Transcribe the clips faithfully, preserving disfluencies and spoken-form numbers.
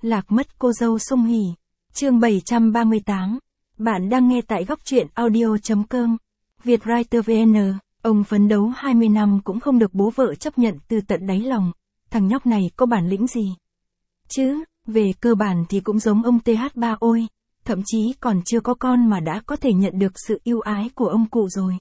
Lạc mất cô dâu Sung Hỉ. Chương bảy trăm ba mươi tám. Bạn đang nghe tại góc truyện audio.com. Vietwriter vê en. Ông phấn đấu hai mươi năm cũng không được bố vợ chấp nhận từ tận đáy lòng. Thằng nhóc này có bản lĩnh gì? Chứ, về cơ bản thì cũng giống ông tê hát ba ôi. Thậm chí còn chưa có con mà đã có thể nhận được sự yêu ái của ông cụ rồi.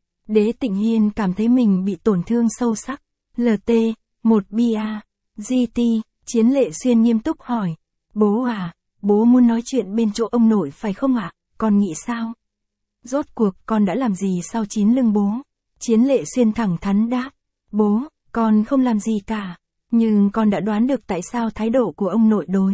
Đế Tịnh Hiên cảm thấy mình bị tổn thương sâu sắc. lờ tê, một bê a, giê tê, Chiến Lệ Xuyên nghiêm túc hỏi. Bố à, bố muốn nói chuyện bên chỗ ông nội phải không ạ? Con nghĩ sao? Rốt cuộc con đã làm gì sau chín lưng bố? Chiến Lệ Xuyên thẳng thắn đáp. Bố, con không làm gì cả. Nhưng con đã đoán được tại sao thái độ của ông nội đối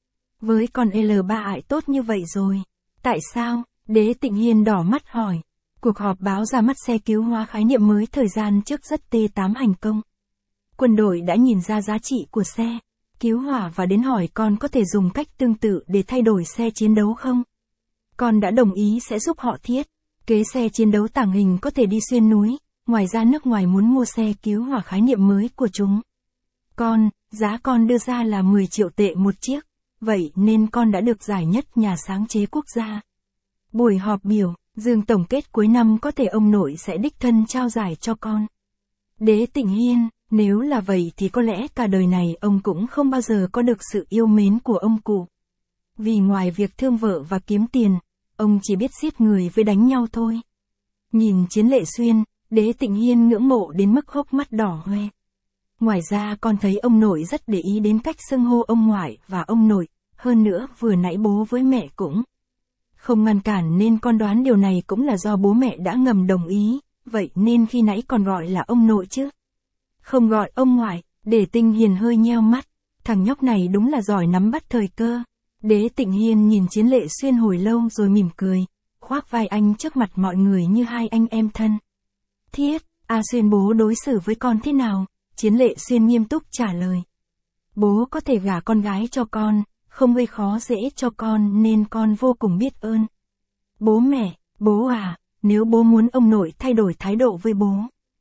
với con lờ ba ải tốt như vậy rồi. Tại sao? Đế Tịnh Hiên đỏ mắt hỏi. Cuộc họp báo ra mắt xe cứu hỏa khái niệm mới thời gian trước rất tê tám hành công. Quân đội đã nhìn ra giá trị của xe cứu hỏa và đến hỏi con có thể dùng cách tương tự để thay đổi xe chiến đấu không? Con đã đồng ý sẽ giúp họ thiết kế xe chiến đấu tàng hình có thể đi xuyên núi, ngoài ra nước ngoài muốn mua xe cứu hỏa khái niệm mới của chúng. Con, giá con đưa ra là mười triệu tệ một chiếc, vậy nên con đã được giải nhất nhà sáng chế quốc gia. Buổi họp biểu, Dương tổng kết cuối năm có thể ông nội sẽ đích thân trao giải cho con. Đế Tịnh Hiên, nếu là vậy thì có lẽ cả đời này ông cũng không bao giờ có được sự yêu mến của ông cụ. Vì ngoài việc thương vợ và kiếm tiền, ông chỉ biết giết người với đánh nhau thôi. Nhìn Chiến Lệ Xuyên, Đế Tịnh Hiên ngưỡng mộ đến mức hốc mắt đỏ hoe. Ngoài ra con thấy ông nội rất để ý đến cách xưng hô ông ngoại và ông nội, hơn nữa vừa nãy bố với mẹ cũng không ngăn cản nên con đoán điều này cũng là do bố mẹ đã ngầm đồng ý, vậy nên khi nãy còn gọi là ông nội chứ. Không gọi ông ngoại. Đế Tịnh Hiên hơi nheo mắt, thằng nhóc này đúng là giỏi nắm bắt thời cơ. Đế Tịnh Hiên nhìn Chiến Lệ Xuyên hồi lâu rồi mỉm cười, khoác vai anh trước mặt mọi người như hai anh em thân thiết. A Xuyên bố đối xử với con thế nào? Chiến Lệ Xuyên nghiêm túc trả lời. Bố có thể gả con gái cho con, không gây khó dễ cho con nên con vô cùng biết ơn. Bố mẹ, bố à, nếu bố muốn ông nội thay đổi thái độ với bố,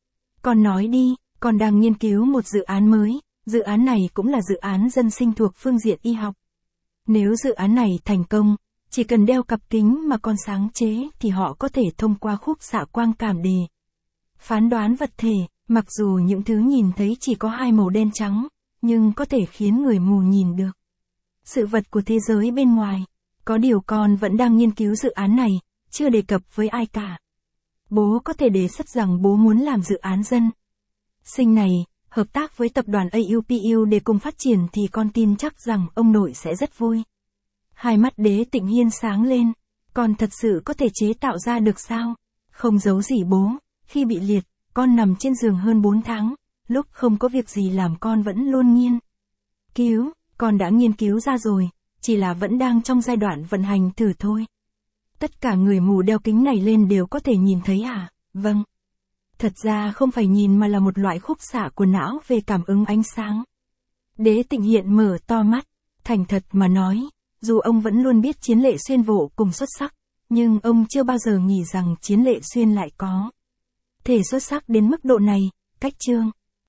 con nói đi. Con đang nghiên cứu một dự án mới, dự án này cũng là dự án dân sinh thuộc phương diện y học. Nếu dự án này thành công, chỉ cần đeo cặp kính mà con sáng chế thì họ có thể thông qua khúc xạ quang cảm để phán đoán vật thể, mặc dù những thứ nhìn thấy chỉ có hai màu đen trắng, nhưng có thể khiến người mù nhìn được sự vật của thế giới bên ngoài. Có điều con vẫn đang nghiên cứu dự án này, chưa đề cập với ai cả. Bố có thể đề xuất rằng bố muốn làm dự án dân sinh này, hợp tác với tập đoàn a u pê u để cùng phát triển thì con tin chắc rằng ông nội sẽ rất vui. Hai mắt Đế Tịnh Hiên sáng lên. Con thật sự có thể chế tạo ra được sao? Không giấu gì bố, khi bị liệt, con nằm trên giường hơn bốn tháng, lúc không có việc gì làm con vẫn luôn nghiên cứu, con đã nghiên cứu ra rồi, chỉ là vẫn đang trong giai đoạn vận hành thử thôi. Tất cả người mù đeo kính này lên đều có thể nhìn thấy à? Vâng. Thật ra không phải nhìn mà là một loại khúc xạ của não về cảm ứng ánh sáng. Đế Tịnh Hiên mở to mắt, thành thật mà nói, dù ông vẫn luôn biết Chiến Lệ Xuyên vô cùng xuất sắc, nhưng ông chưa bao giờ nghĩ rằng Chiến Lệ Xuyên lại có thể xuất sắc đến mức độ này. Cách chương